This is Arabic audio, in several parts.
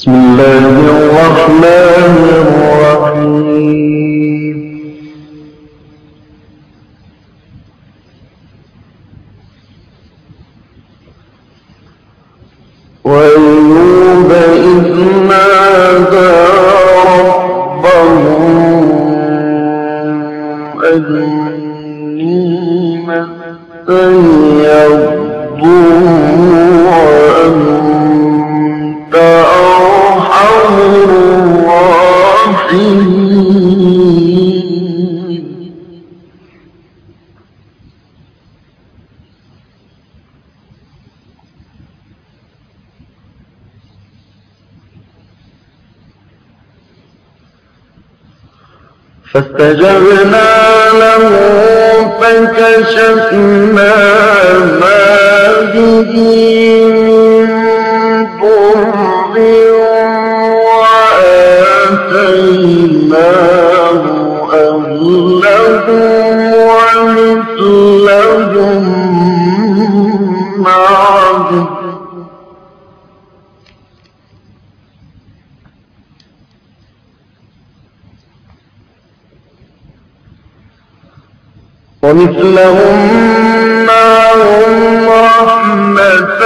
بسم الله الرحمن الرحيم. وأيوب إذ نادى ربه أني مسني الضر وأنت أرحم الراحمين. فاستجبنا له فكشفنا ما به من ضر وآتيناه أهله ومثلهم معهم رحمة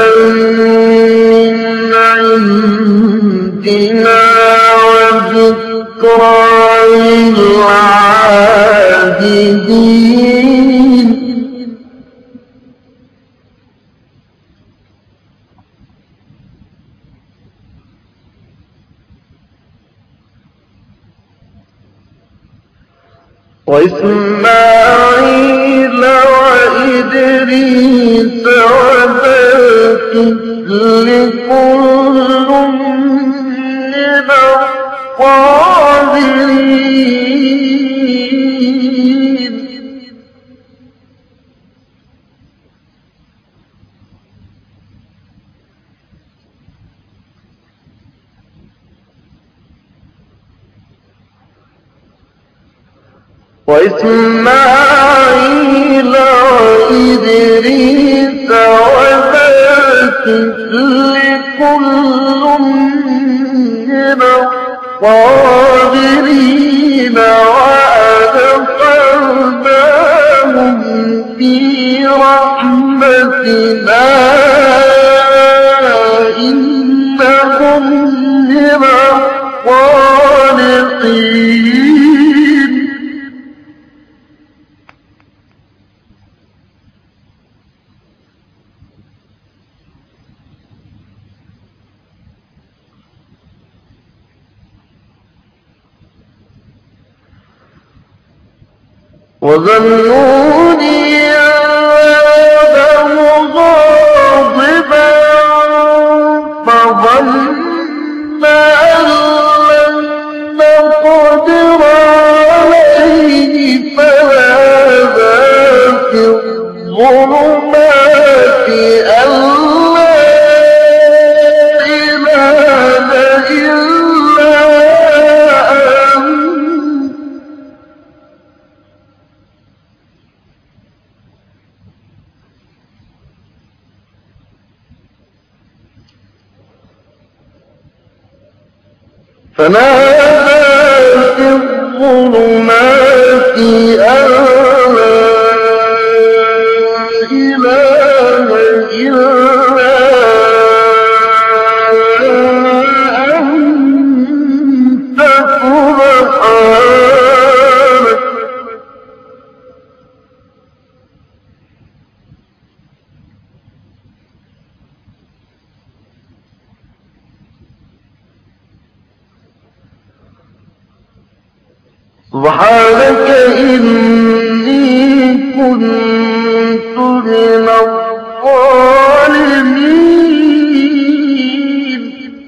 من عندنا وذكرى للعابدين. وإسماعيل وإدريس وذا الكفل كل من الصابرين. وإسماعيل وإدريس وذا الكفل كل من الصابرين وأدخلناهم في رحمتنا إنهم من الصالحين. وظنون ذهب مغاضبا فظن أن لن نقدر عليه فنادى في الظلمات أن لا إله إلا أنت فنادى في الظلمات أن لا إله إلا أنت سبحانك إني كنت من الظالمين.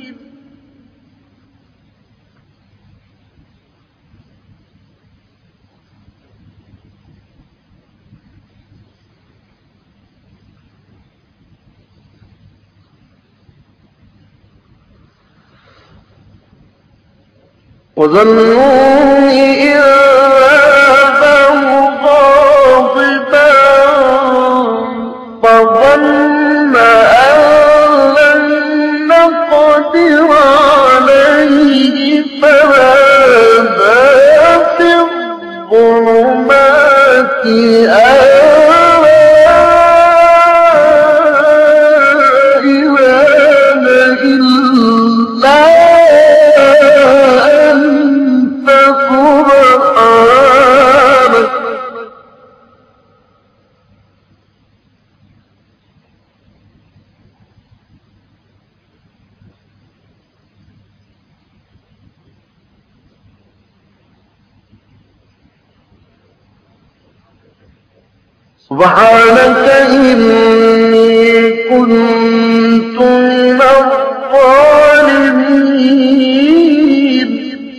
وظنوا إذ ذهب مغاضبا فظن أن لن نقدر سبحانك إني كنت من الظالمين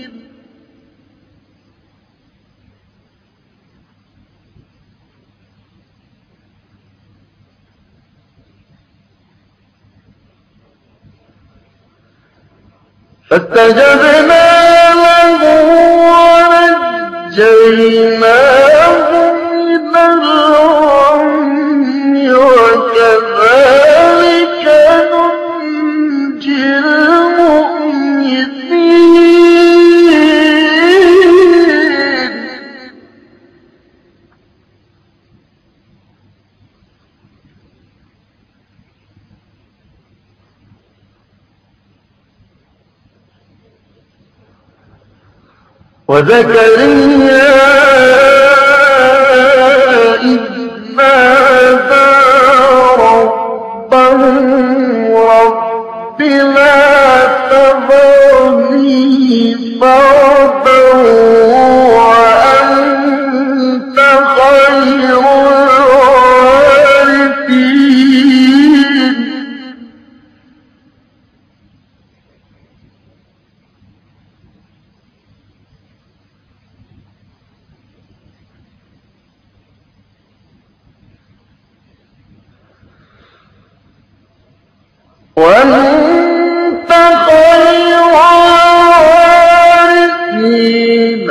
فاستجبنا له ونجيناه من الغم وكذلك ننجي المؤمنين وزكريا إذ نادى ربه رب لا تذرني فردا وأنت خير الوارثين وأنت خير الوارثين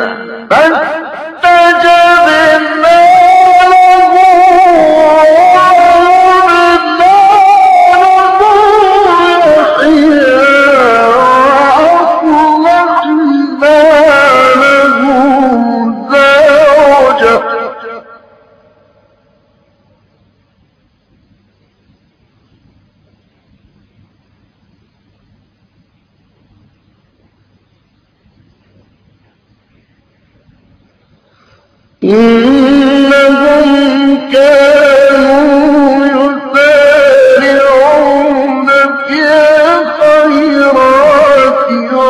فاستجبنا له ووهبنا له يحيى وأصلحنا له زوجه إنهم كانوا يسارعون في الخيرات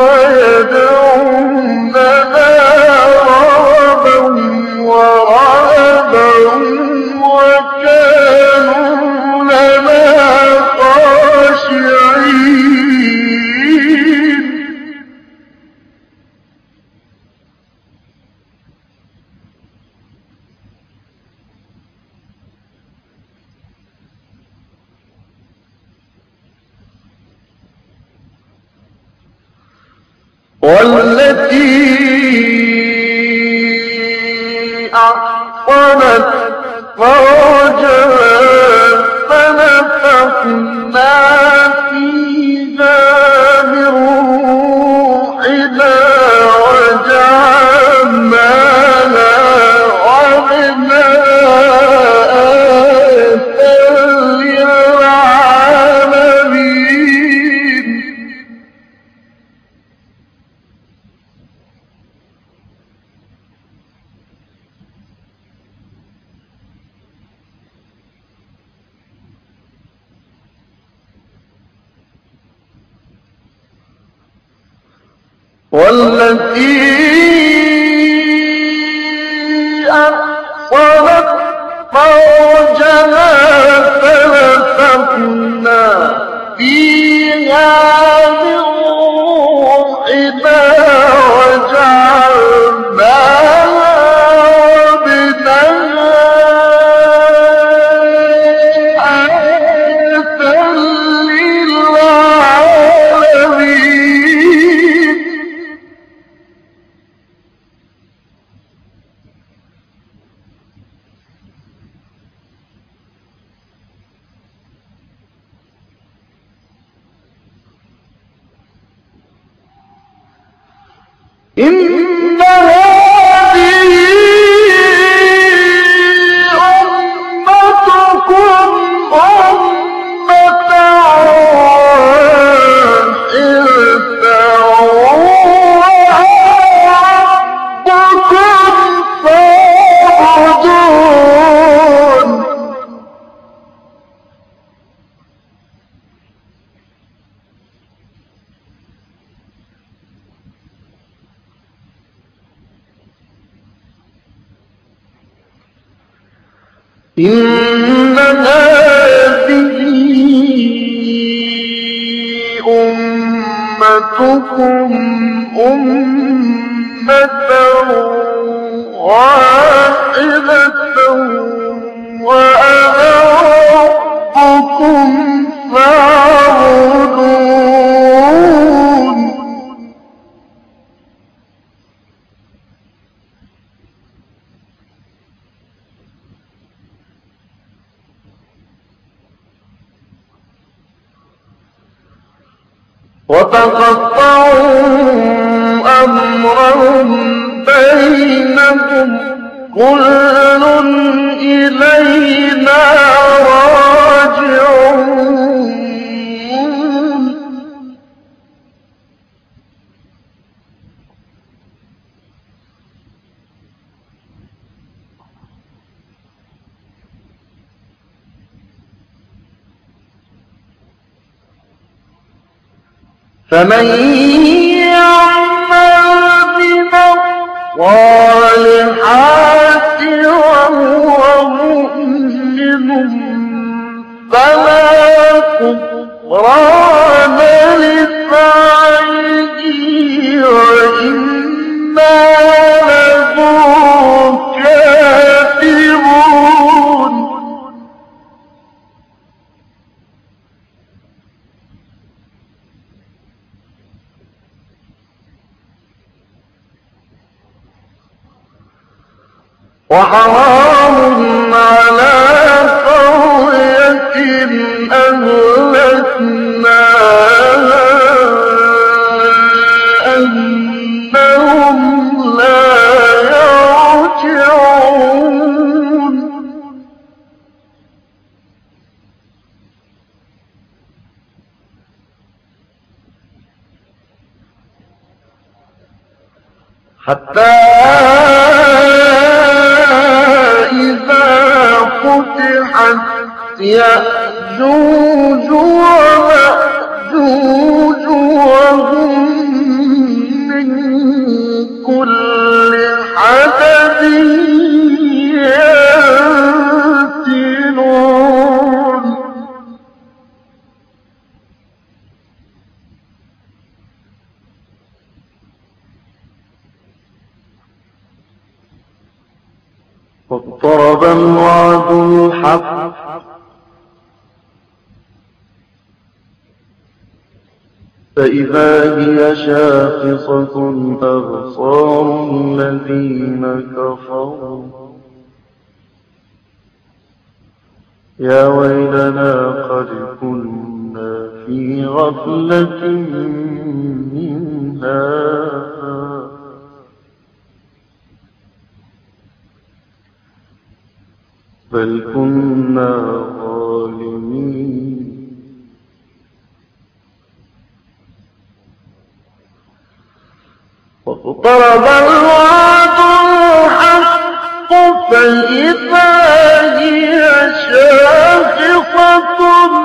ويدعوننا رغبا ورهبا وكانوا لنا خاشعين والتي أحصنت فرجها فنفخنا فيها من روحنا وجعلناها وابنها آية للعالمين والتي أحصنت فرجها فنفخنا فيها من روحنا وجعلناها ابنها آية للعالمين إن هذه إن هذه أمتكم أمة واحدة وأنا ربكم فاعبدون. وتقطعوا أمرهم بينهم كل إلينا راجعون. فمن يعمل من الصالحات وهو مؤمن فلا كفران لسعيه وإنا له كاتبون. وحرام على قرية أهلكناها أنهم لا يرجعون. حتى يأجوج ومأجوج وهم من كل حدب ينسلون. واقترب الوعد الحق فإذا هي شاخصة أبصار الذين كفروا يا ويلنا قد كنا في غفلة من هذا بل كنا ظالمين. واقترب الوعد الحق فإذا هي شاخصة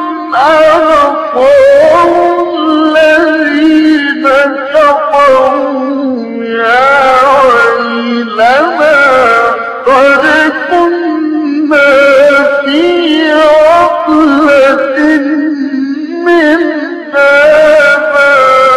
أبصار الذين كفروا يا ويلنا قد كنا في غفلة من هذا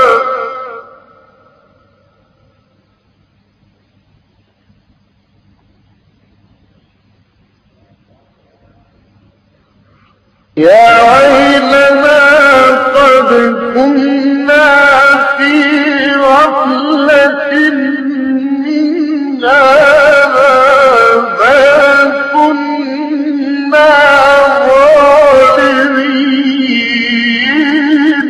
يا ويلنا قد كنا في غفلة من هذا بل كنا ظالمين.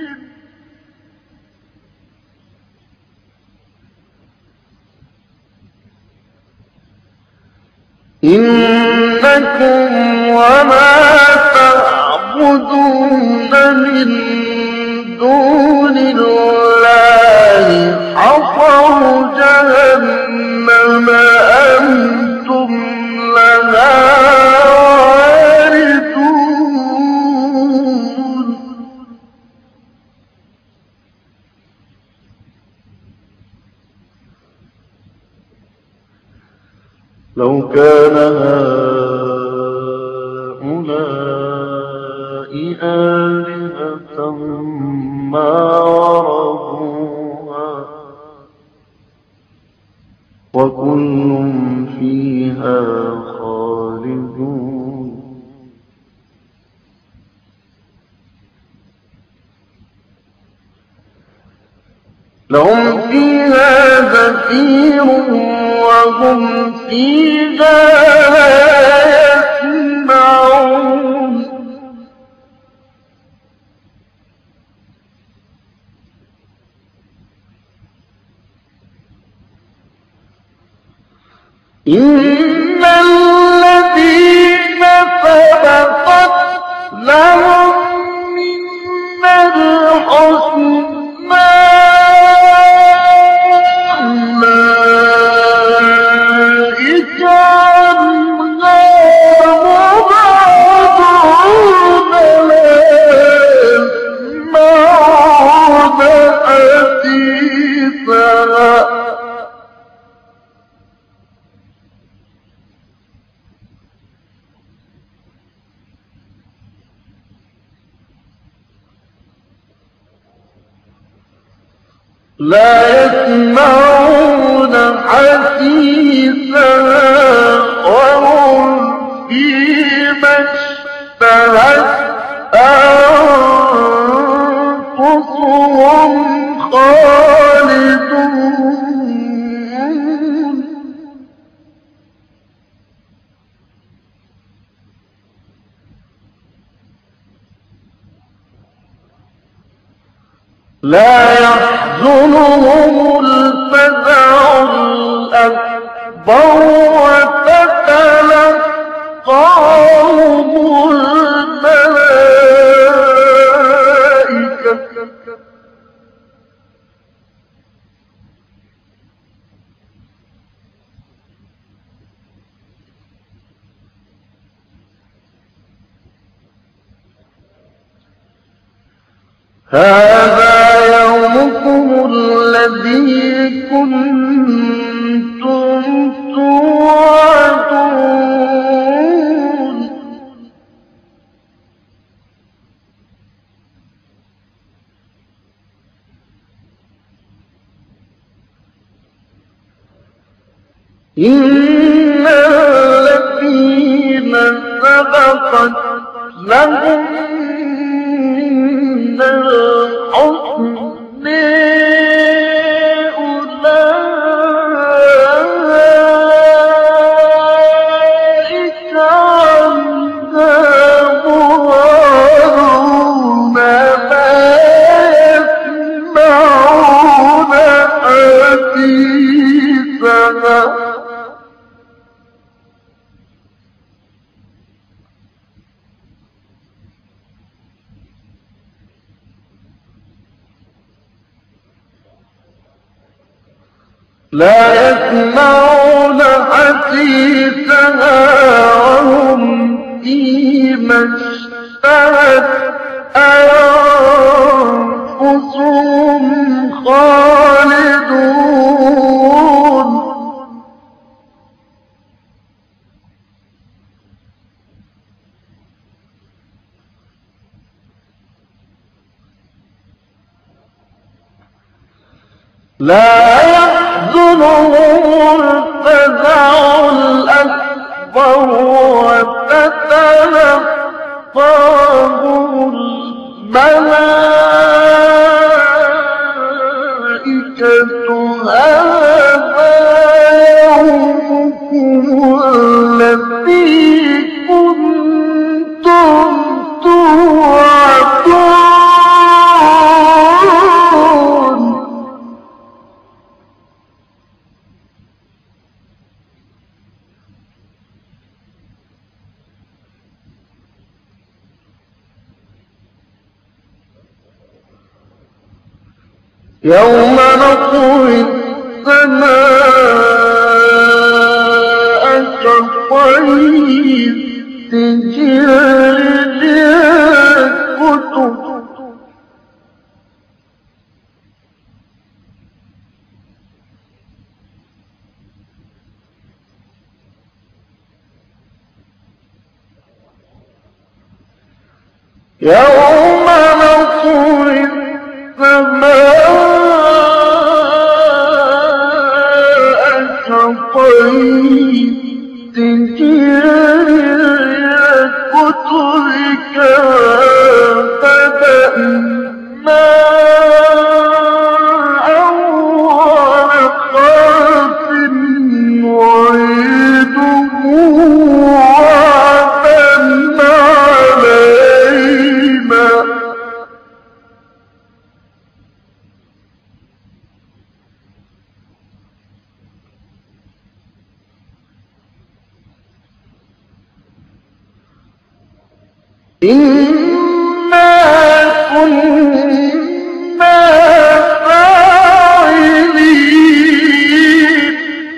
إنكم وما تعبدون من دون الله حصب جهنم أنتم لها واردون. لو كان آلهة ما وردوها وكل فيها خالدون لهم فيها زفير وهم فيها يسمعون إن الذين سبقت لهم منا الحسنى أولئك عنها مبعدون لا يسمعون حديثها لا يسمعون حديثها وهم فيما اشتهت أنفسهم خالدون لا يحزنهم الفزع الأكبر وتتلقاهم الملائكة هذا يومكم الذي كنتم توعدون إن الذين سبقت لهم من الحسن أولئك عنها مبعدون لا يسمعون حديثها لا يسمعون حديثها وهم فيما اشتهت أنفسهم خالدون لا يحزنهم الفزع الأكبر وتتلقاهم الملائكة هذا يومكم الذي كنتم توعدون يوم نطوي السماء كطي السجل للكتب يوم نطوي السماء كطي سجل الكتب كما بدأنا أول خلق نعيده وعدا علينا إنا كنا فاعلين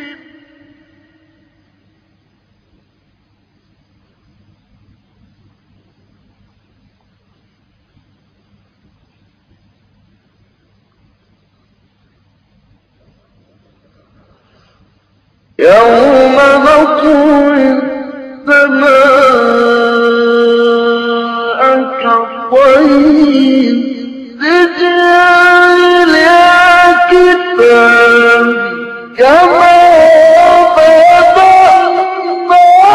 يوم نطوي السماء كطي سجل الكتاب كما بدأنا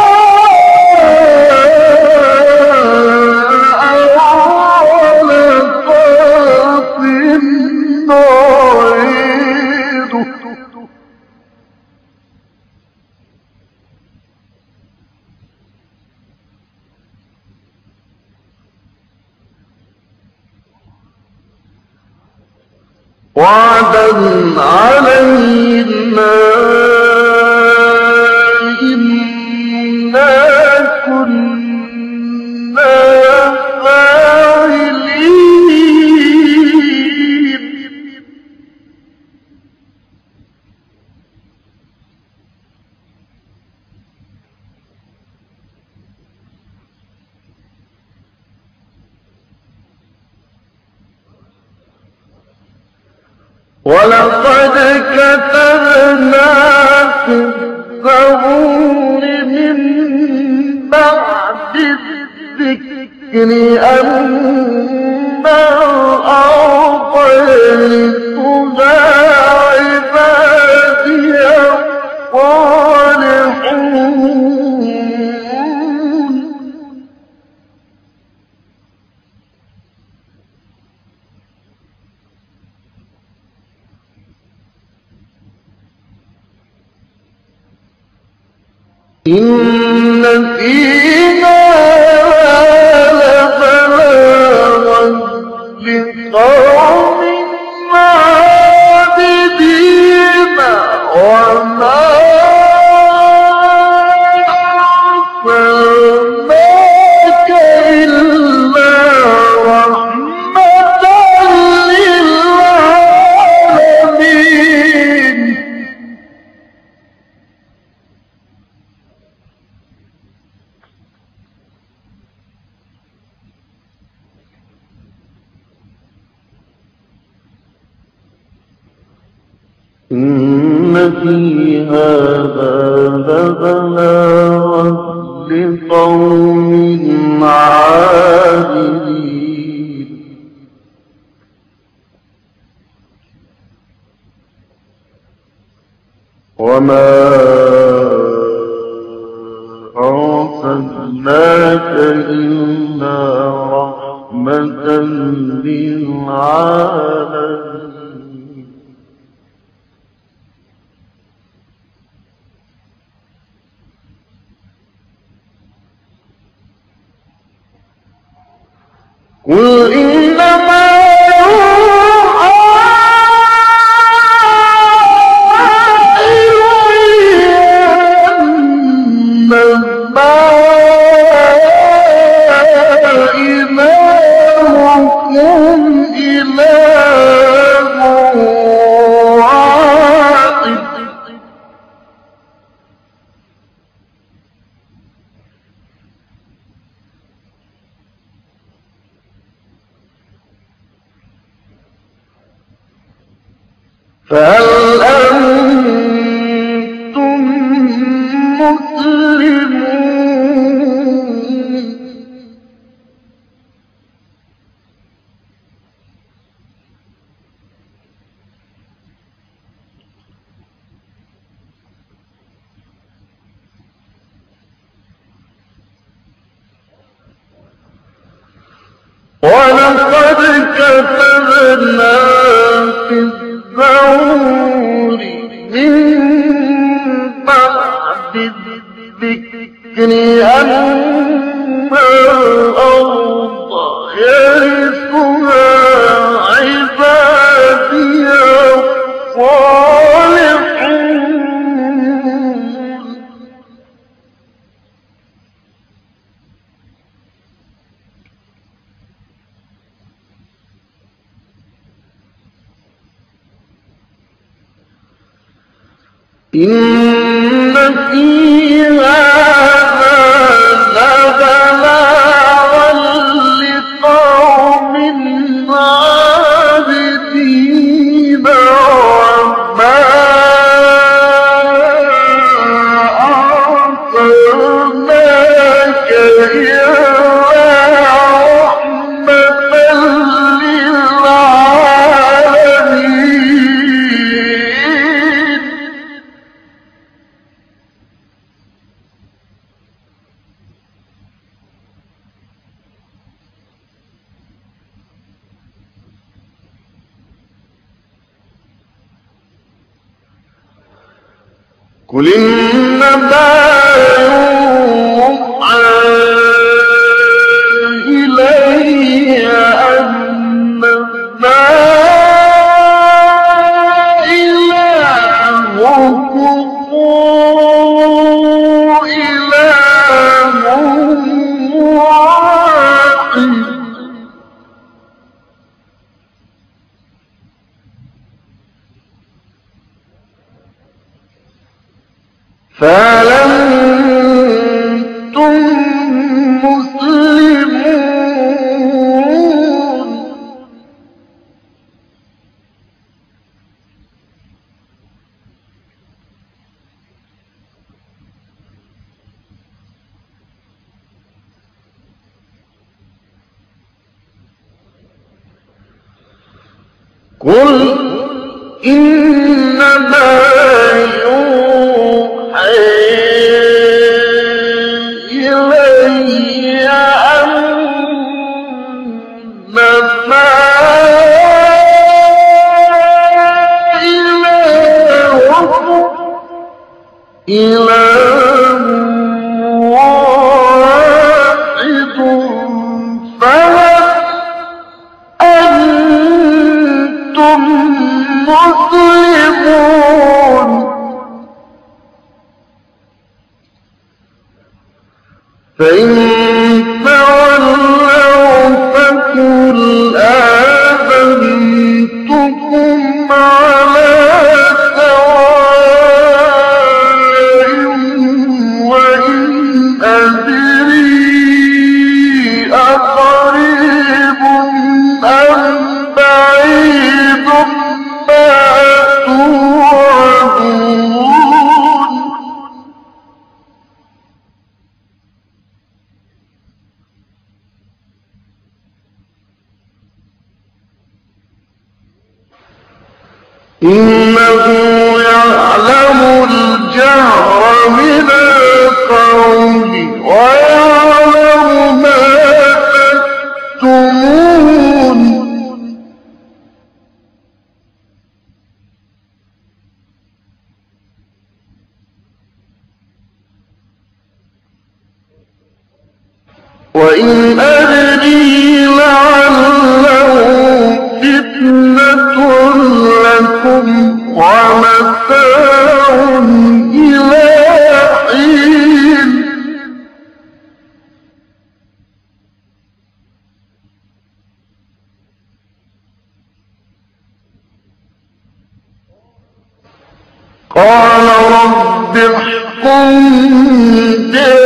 أول خلق نعيده وعدا علينا إنا كنا فاعلين ولقد كتبنا في الزبور من بعد الذكر أن الأرض يرثها عبادي الصالحون إن فيها لبلاغا لقوم عابدين وما أرسلناك إلا رحمة للعالمين إن في هذا لبلاغا لقوم عابدين وما أرسلناك إلا رحمة للعالمين قل إنما يوحى إلي أنما إلهكم إله واحد فهل أنتم مسلمون ولقد كتبنا في الزبور من بعد الذكر أن الأرض يرثها عبادي الصالحون إن في هذا لبلاغا لقوم عابدين وما أرسلناك إلا رحمة للعالمين قل إنما يوحى إلي أنما إلهكم إله واحد فهل أنتم مسلمون قل إنما إلي أنما إلهكم إله واحد فهل أنتم مسلمون فإن تولوا فقل آذنتكم على سواء وإن أدري أقريب أم بعيد ما توعدون إنه يعلم الجهر من القول ويعلم ما تكتمون وإن أدري لعله فتنة لكم ومتاع إلى حين قال رب احكم